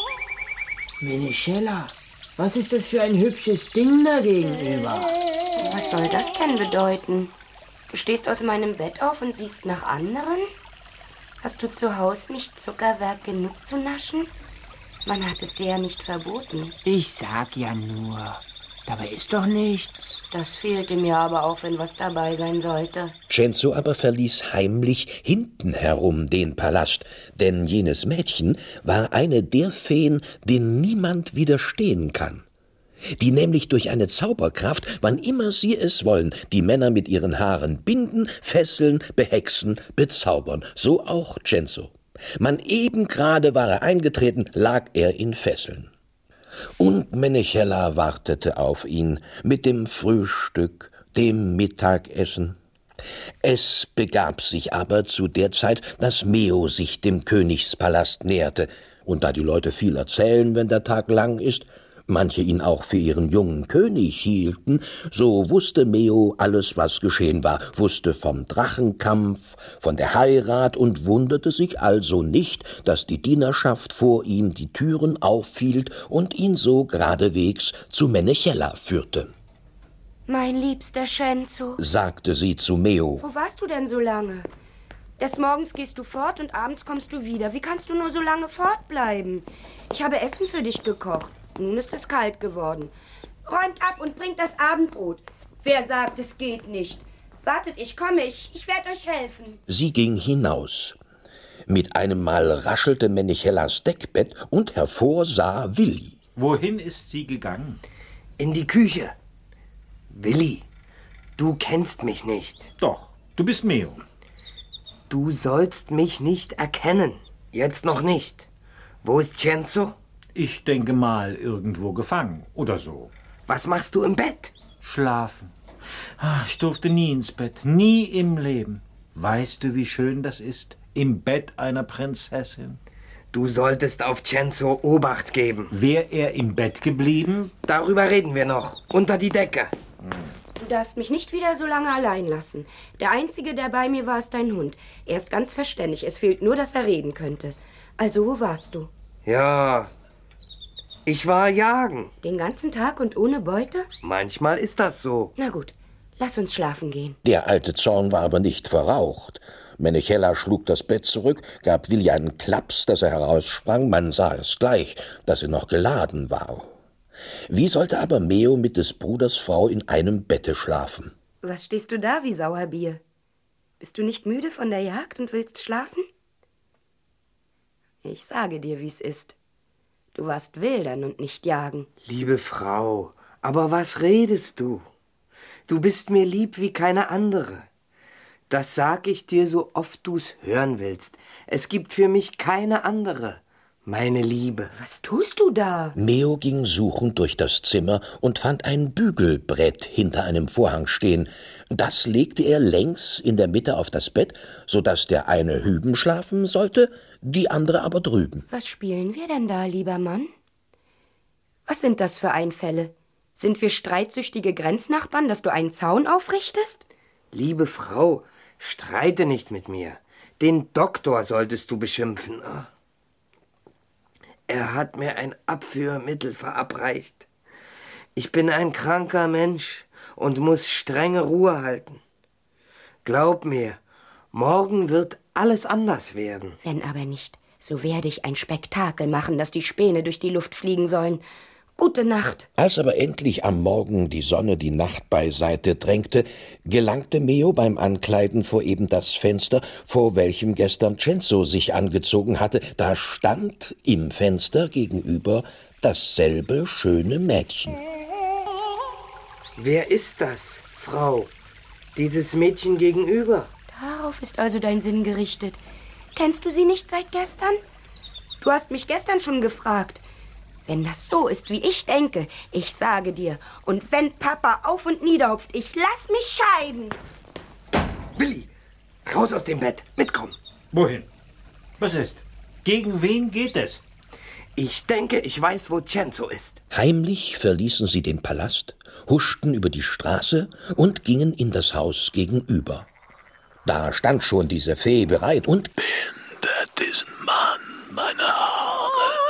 Menechella, was ist das für ein hübsches Ding da gegenüber? Was soll das denn bedeuten? Du stehst aus meinem Bett auf und siehst nach anderen? Hast du zu Hause nicht Zuckerwerk genug zu naschen? Man hat es dir ja nicht verboten. Ich sag ja nur, dabei ist doch nichts. Das fehlte mir aber auch, wenn was dabei sein sollte. Cenzo aber verließ heimlich hinten herum den Palast, denn jenes Mädchen war eine der Feen, denen niemand widerstehen kann, die nämlich durch eine Zauberkraft, wann immer sie es wollen, die Männer mit ihren Haaren binden, fesseln, behexen, bezaubern, so auch Cenzo. Man eben gerade war er eingetreten, lag er in Fesseln. Und Menechella wartete auf ihn mit dem Frühstück, dem Mittagessen. Es begab sich aber zu der Zeit, dass Meo sich dem Königspalast näherte, und da die Leute viel erzählen, wenn der Tag lang ist, manche ihn auch für ihren jungen König hielten, so wusste Meo alles, was geschehen war, wusste vom Drachenkampf, von der Heirat und wunderte sich also nicht, dass die Dienerschaft vor ihm die Türen aufhielt und ihn so geradewegs zu Menechella führte. Mein liebster Cenzo, Sagte sie zu Meo. Wo warst du denn so lange? Des Morgens gehst du fort und abends kommst du wieder. Wie kannst du nur so lange fortbleiben? Ich habe Essen für dich gekocht. Nun ist es kalt geworden. Räumt ab und bringt das Abendbrot. Wer sagt, es geht nicht? Wartet, ich komme, ich werde euch helfen. Sie ging hinaus. Mit einem Mal raschelte Menechellas Deckbett und hervor sah Willi. Wohin ist sie gegangen? In die Küche. Willi, du kennst mich nicht. Doch, du bist Meo. Du sollst mich nicht erkennen. Jetzt noch nicht. Wo ist Cenzo? Ich denke mal, irgendwo gefangen oder so. Was machst du im Bett? Schlafen. Ich durfte nie ins Bett, nie im Leben. Weißt du, wie schön das ist? Im Bett einer Prinzessin. Du solltest auf Cenzo Obacht geben. Wäre er im Bett geblieben? Darüber reden wir noch. Unter die Decke. Du darfst mich nicht wieder so lange allein lassen. Der Einzige, der bei mir war, ist dein Hund. Er ist ganz verständig. Es fehlt nur, dass er reden könnte. Also, wo warst du? Ja, ich war jagen. Den ganzen Tag und ohne Beute? Manchmal ist das so. Na gut, lass uns schlafen gehen. Der alte Zorn war aber nicht verraucht. Menechella schlug das Bett zurück, gab Willi einen Klaps, dass er heraussprang. Man sah es gleich, dass er noch geladen war. Wie sollte aber Meo mit des Bruders Frau in einem Bette schlafen? Was stehst du da wie Sauerbier? Bist du nicht müde von der Jagd und willst schlafen? Ich sage dir, wie's ist. Du warst wildern und nicht jagen. Liebe Frau, aber was redest du? Du bist mir lieb wie keine andere. Das sag ich dir, so oft du's hören willst. Es gibt für mich keine andere, meine Liebe. Was tust du da? Meo ging suchend durch das Zimmer und fand ein Bügelbrett hinter einem Vorhang stehen. Das legte er längs in der Mitte auf das Bett, so dass der eine hüben schlafen sollte, die andere aber drüben. Was spielen wir denn da, lieber Mann? Was sind das für Einfälle? Sind wir streitsüchtige Grenznachbarn, dass du einen Zaun aufrichtest? Liebe Frau, streite nicht mit mir. Den Doktor solltest du beschimpfen. Er hat mir ein Abführmittel verabreicht. Ich bin ein kranker Mensch und muss strenge Ruhe halten. Glaub mir, morgen wird alles anders werden. Wenn aber nicht, so werde ich ein Spektakel machen, dass die Späne durch die Luft fliegen sollen. Gute Nacht. Als aber endlich am Morgen die Sonne die Nacht beiseite drängte, gelangte Meo beim Ankleiden vor eben das Fenster, vor welchem gestern Cenzo sich angezogen hatte. Da stand im Fenster gegenüber dasselbe schöne Mädchen. Wer ist das, Frau? Dieses Mädchen gegenüber? Darauf ist also dein Sinn gerichtet. Kennst du sie nicht seit gestern? Du hast mich gestern schon gefragt. Wenn das so ist, wie ich denke, ich sage dir, und wenn Papa auf und niederhupft, ich lass mich scheiden. Willi, raus aus dem Bett, mitkommen. Wohin? Was ist? Gegen wen geht es? Ich denke, ich weiß, wo Cenzo ist. Heimlich verließen sie den Palast, huschten über die Straße und gingen in das Haus gegenüber. Da stand schon diese Fee bereit und bindet diesen Mann meine Haare.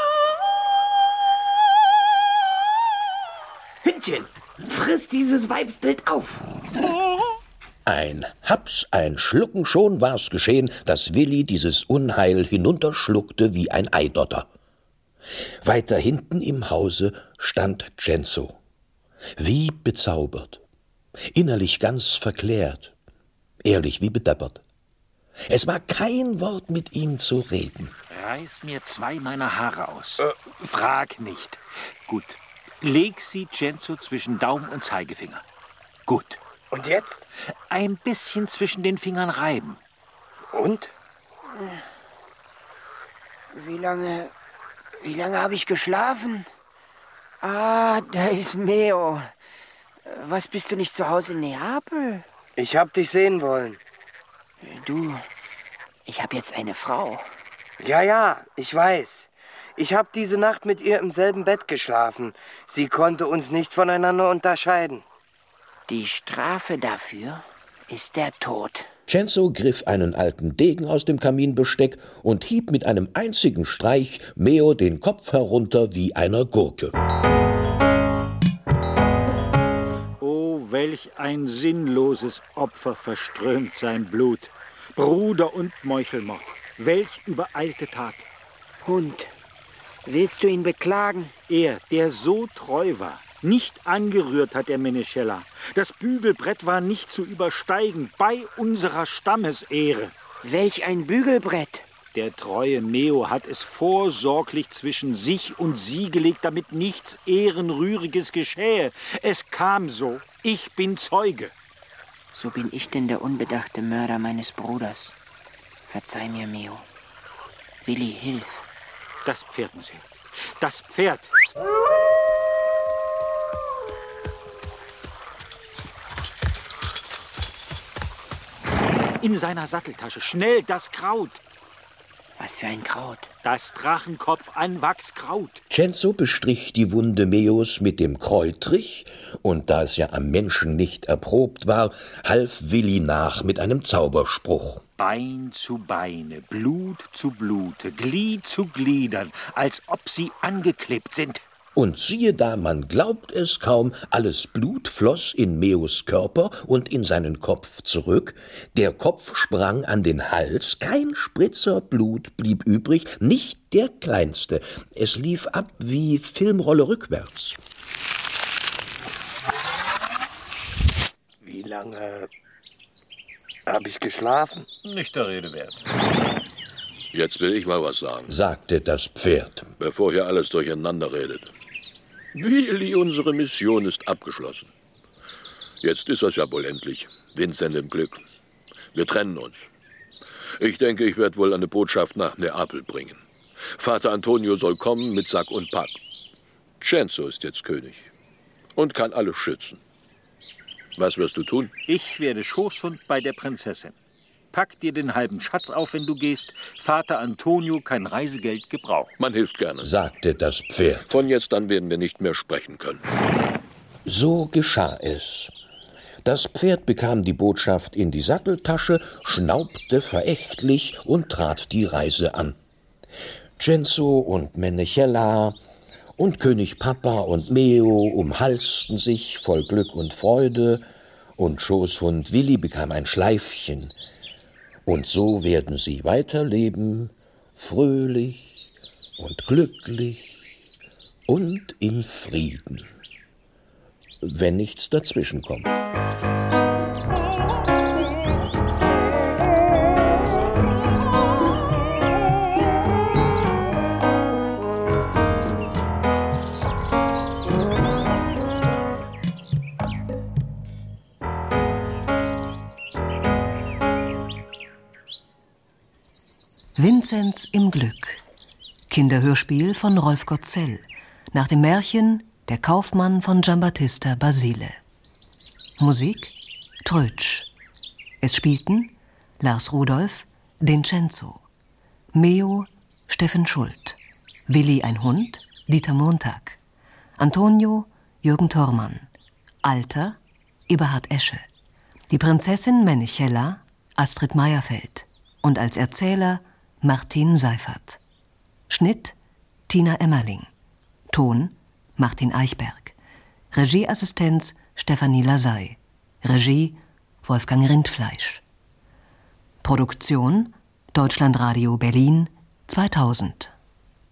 Hündchen, friss dieses Weibsbild auf. Ein Haps, ein Schlucken, schon war's geschehen, dass Willi dieses Unheil hinunterschluckte wie ein Eidotter. Weiter hinten im Hause stand Cenzo, wie bezaubert, innerlich ganz verklärt, ehrlich wie bedeppert. Es war kein Wort mit ihm zu reden. Reiß mir 2 meiner Haare aus. Frag nicht. Gut. Leg sie Cenzo zwischen Daumen und Zeigefinger. Gut. Und jetzt? Ein bisschen zwischen den Fingern reiben. Und? Wie lange habe ich geschlafen? Ah, da ist Meo. Was, bist du nicht zu Hause in Neapel? Ich hab dich sehen wollen. Du, ich hab jetzt eine Frau. Ja, ich weiß. Ich hab diese Nacht mit ihr im selben Bett geschlafen. Sie konnte uns nicht voneinander unterscheiden. Die Strafe dafür ist der Tod. Cenzo griff einen alten Degen aus dem Kaminbesteck und hieb mit einem einzigen Streich Meo den Kopf herunter wie einer Gurke. Oh, welch ein sinnloses Opfer verströmt sein Blut. Bruder und Meuchelmord, welch übereilte Tat. Hund, willst du ihn beklagen? Er, der so treu war, nicht angerührt hat er Menechella. Das Bügelbrett war nicht zu übersteigen bei unserer Stammesehre. Welch ein Bügelbrett? Der treue Meo hat es vorsorglich zwischen sich und sie gelegt, damit nichts Ehrenrühriges geschähe. Es kam so. Ich bin Zeuge. So bin ich denn der unbedachte Mörder meines Bruders. Verzeih mir, Meo. Willi, hilf. Das Pferd muss her. Das Pferd. In seiner Satteltasche. Schnell, das Kraut. Was für ein Kraut? Das Drachenkopf-Anwachskraut. Cenzo bestrich die Wunde Meos mit dem Kräutrich, und da es ja am Menschen nicht erprobt war, half Willi nach mit einem Zauberspruch. Bein zu Beine, Blut zu Blute, Glied zu Gliedern, als ob sie angeklebt sind. Und siehe da, man glaubt es kaum, alles Blut floss in Meos Körper und in seinen Kopf zurück. Der Kopf sprang an den Hals, kein Spritzer Blut blieb übrig, nicht der kleinste. Es lief ab wie Filmrolle rückwärts. Wie lange habe ich geschlafen? Nicht der Rede wert. Jetzt will ich mal was sagen, sagte das Pferd, bevor hier alles durcheinander redet. Willi, unsere Mission ist abgeschlossen. Jetzt ist es ja wohl endlich. Vincent im Glück. Wir trennen uns. Ich denke, ich werde wohl eine Botschaft nach Neapel bringen. Vater Antonio soll kommen mit Sack und Pack. Cenzo ist jetzt König und kann alles schützen. Was wirst du tun? Ich werde Schoßhund bei der Prinzessin. Pack dir den halben Schatz auf, wenn du gehst. Vater Antonio kein Reisegeld gebraucht. Man hilft gerne, sagte das Pferd. Von jetzt an werden wir nicht mehr sprechen können. So geschah es. Das Pferd bekam die Botschaft in die Satteltasche, schnaubte verächtlich und trat die Reise an. Cenzo und Menechella und König Papa und Meo umhalsten sich voll Glück und Freude, und Schoßhund Willi bekam ein Schleifchen. Und so werden sie weiterleben, fröhlich und glücklich und in Frieden, wenn nichts dazwischenkommt. Vinzenz im Glück. Kinderhörspiel von Rolf Gotzel. Nach dem Märchen Der Kaufmann von Giambattista Basile. Musik Trötsch. Es spielten Lars Rudolph, den Cenzo, Meo, Steffen Schult, Willi ein Hund, Dieter Montag, Antonio, Jürgen Thormann, Alter, Eberhard Esche, die Prinzessin Menechella, Astrid Meierfeld und als Erzähler Martin Seifert. Schnitt Tina Emmerling. Ton Martin Eichberg. Regieassistenz Stefanie Lasey. Regie Wolfgang Rindfleisch. Produktion Deutschlandradio Berlin 2000.